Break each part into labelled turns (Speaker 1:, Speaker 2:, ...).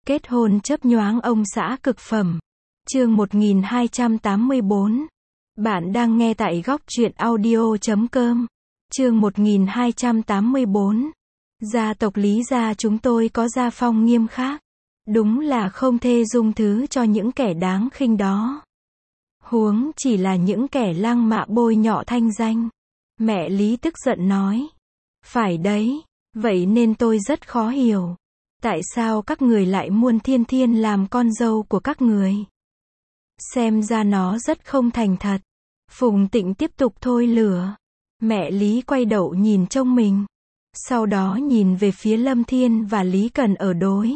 Speaker 1: Kết hôn chớp nhoáng ông xã cực phẩm. Chương 1284. Bạn đang nghe tại góc truyện audio.com. Chương 1284. Gia tộc Lý gia chúng tôi có gia phong nghiêm khắc. Đúng là không thể dung thứ cho những kẻ đáng khinh đó. Huống chỉ là những kẻ lăng mạ bôi nhọ thanh danh. Mẹ Lý tức giận nói. Phải đấy, vậy nên tôi rất khó hiểu. Tại sao các người lại muốn Thiên Thiên làm con dâu của các người? Xem ra nó rất không thành thật. Phùng Tịnh tiếp tục thôi lửa. Mẹ Lý quay đầu nhìn trông mình. Sau đó nhìn về phía Lâm Thiên và Lý Cần ở đối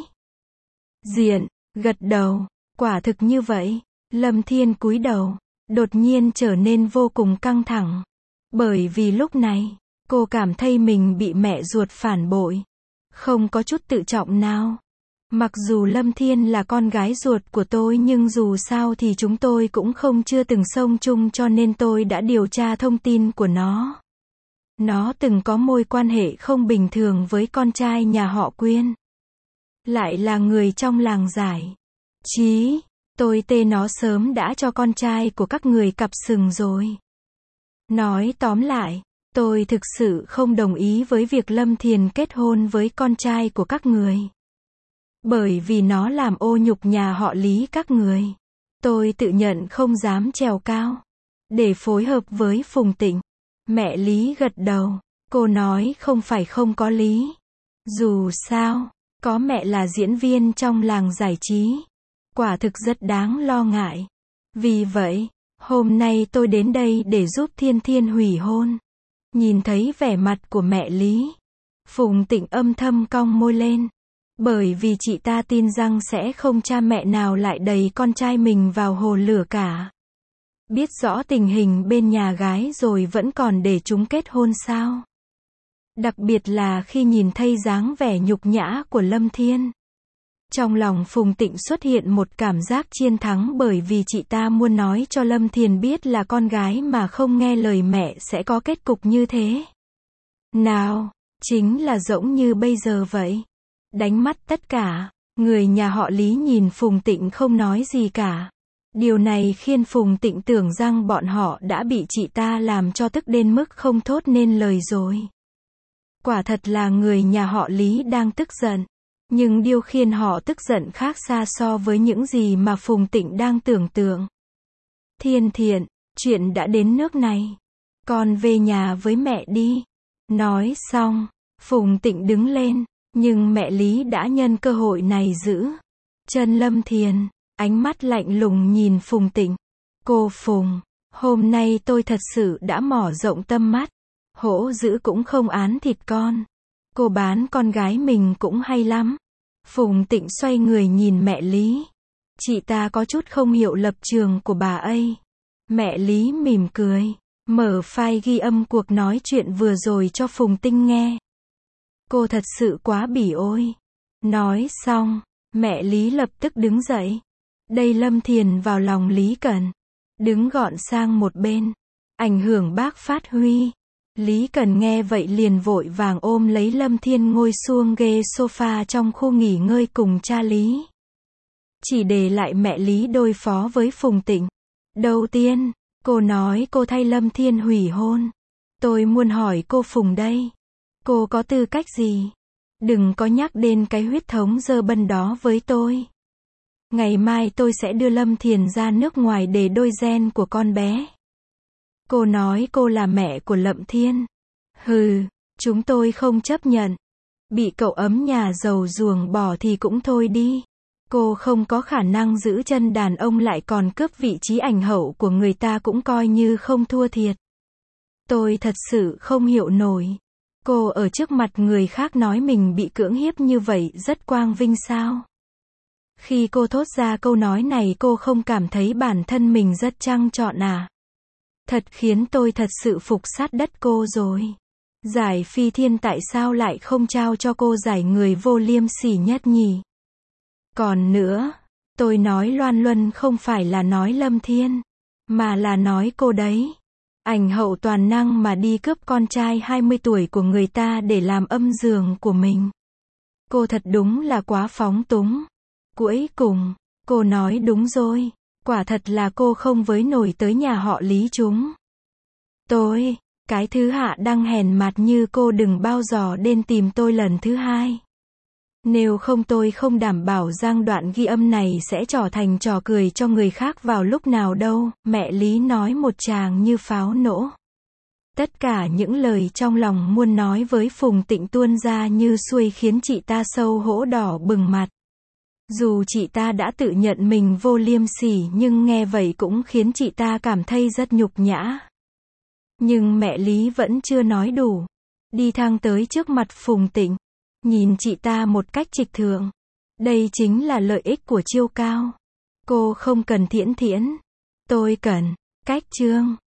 Speaker 1: diện, gật đầu. Quả thực như vậy. Lâm Thiên cúi đầu, đột nhiên trở nên vô cùng căng thẳng. Bởi vì lúc này, cô cảm thấy mình bị mẹ ruột phản bội. Không có chút tự trọng nào. Mặc dù Lâm Thiên là con gái ruột của tôi nhưng dù sao thì chúng tôi cũng chưa từng sống chung cho nên tôi đã điều tra thông tin của nó. Nó từng có mối quan hệ không bình thường với con trai nhà họ Quyên. Lại là người trong làng giải trí. Tôi tê nó sớm đã cho con trai của các người cặp sừng rồi. Nói tóm lại, tôi thực sự không đồng ý với việc Lâm Thiền kết hôn với con trai của các người. Bởi vì nó làm ô nhục nhà họ Lý các người. Tôi tự nhận không dám trèo cao. Để phối hợp với Phùng Tịnh. Mẹ Lý gật đầu. Cô nói không phải không có lý. Dù sao, có mẹ là diễn viên trong làng giải trí. Quả thực rất đáng lo ngại. Vì vậy, hôm nay tôi đến đây để giúp Thiên Thiên hủy hôn. Nhìn thấy vẻ mặt của mẹ Lý, Phùng Tịnh âm thầm cong môi lên. Bởi vì chị ta tin rằng sẽ không cha mẹ nào lại đẩy con trai mình vào hồ lửa cả. Biết rõ tình hình bên nhà gái rồi vẫn còn để chúng kết hôn sao? Đặc biệt là khi nhìn thấy dáng vẻ nhục nhã của Lâm Thiên. Trong lòng Phùng Tịnh xuất hiện một cảm giác chiến thắng bởi vì chị ta muốn nói cho Lâm Thiền biết là con gái mà không nghe lời mẹ sẽ có kết cục như thế. Nào, chính là giống như bây giờ vậy. Đánh mắt tất cả, người nhà họ Lý nhìn Phùng Tịnh không nói gì cả. Điều này khiến Phùng Tịnh tưởng rằng bọn họ đã bị chị ta làm cho tức đến mức không thốt nên lời rồi. Quả thật là người nhà họ Lý đang tức giận. Nhưng điều khiến họ tức giận khác xa so với những gì mà Phùng Tịnh đang tưởng tượng. Thiên Thiện, chuyện đã đến nước này. Con về nhà với mẹ đi. Nói xong, Phùng Tịnh đứng lên. Nhưng mẹ Lý đã nhân cơ hội này giữ chân Lâm Thiền. Ánh mắt lạnh lùng nhìn Phùng Tịnh. Cô Phùng, hôm nay tôi thật sự đã mở rộng tâm mắt. Hổ dữ cũng không án thịt con. Cô bán con gái mình cũng hay lắm. Phùng Tịnh xoay người nhìn mẹ Lý. Chị ta có chút không hiểu lập trường của bà ấy. Mẹ Lý mỉm cười, mở file ghi âm cuộc nói chuyện vừa rồi cho Phùng Tịnh nghe. Cô thật sự quá bỉ ôi. Nói xong, mẹ Lý lập tức đứng dậy. Đây Lâm Thiền vào lòng Lý Cần. Đứng gọn sang một bên. Ảnh hưởng bác phát huy. Lý Cần nghe vậy liền vội vàng ôm lấy Lâm Thiên ngồi xuống ghế sofa trong khu nghỉ ngơi cùng cha Lý. Chỉ để lại mẹ Lý đối phó với Phùng Tịnh. Đầu tiên, cô nói cô thay Lâm Thiên hủy hôn. Tôi muốn hỏi cô Phùng đây. Cô có tư cách gì? Đừng có nhắc đến cái huyết thống dơ bẩn đó với tôi. Ngày mai tôi sẽ đưa Lâm Thiền ra nước ngoài để đôi gen của con bé. Cô nói cô là mẹ của Lâm Thiên. Hừ, chúng tôi không chấp nhận. Bị cậu ấm nhà giàu ruồng bỏ thì cũng thôi đi. Cô không có khả năng giữ chân đàn ông lại còn cướp vị trí ảnh hậu của người ta cũng coi như không thua thiệt. Tôi thật sự không hiểu nổi. Cô ở trước mặt người khác nói mình bị cưỡng hiếp như vậy rất quang vinh sao? Khi cô thốt ra câu nói này cô không cảm thấy bản thân mình rất trăng trọn à? Thật khiến tôi thật sự phục sát đất cô rồi. Giải Phi Thiên tại sao lại không trao cho cô giải người vô liêm sỉ nhất nhỉ? Còn nữa, tôi nói Loan Luân không phải là nói Lâm Thiên, mà là nói cô đấy. Ảnh hậu toàn năng mà đi cướp con trai 20 tuổi của người ta để làm âm giường của mình. Cô thật đúng là quá phóng túng. Cuối cùng, cô nói đúng rồi. Quả thật là cô không với nổi tới nhà họ Lý chúng. Tôi, cái thứ hạ đăng hèn mặt như cô đừng bao giờ đến tìm tôi lần thứ hai. Nếu không tôi không đảm bảo rằng đoạn ghi âm này sẽ trở thành trò cười cho người khác vào lúc nào đâu, mẹ Lý nói một tràng như pháo nổ. Tất cả những lời trong lòng muốn nói với Phùng Tịnh tuôn ra như xuôi khiến chị ta xấu hổ đỏ bừng mặt. Dù chị ta đã tự nhận mình vô liêm sỉ nhưng nghe vậy cũng khiến chị ta cảm thấy rất nhục nhã. Nhưng mẹ Lý vẫn chưa nói đủ. Đi thang tới trước mặt Phùng Tịnh. Nhìn chị ta một cách trịch thượng. Đây chính là lợi ích của chiêu cao. Cô không cần thiễn thiễn. Tôi cần. Cách chương.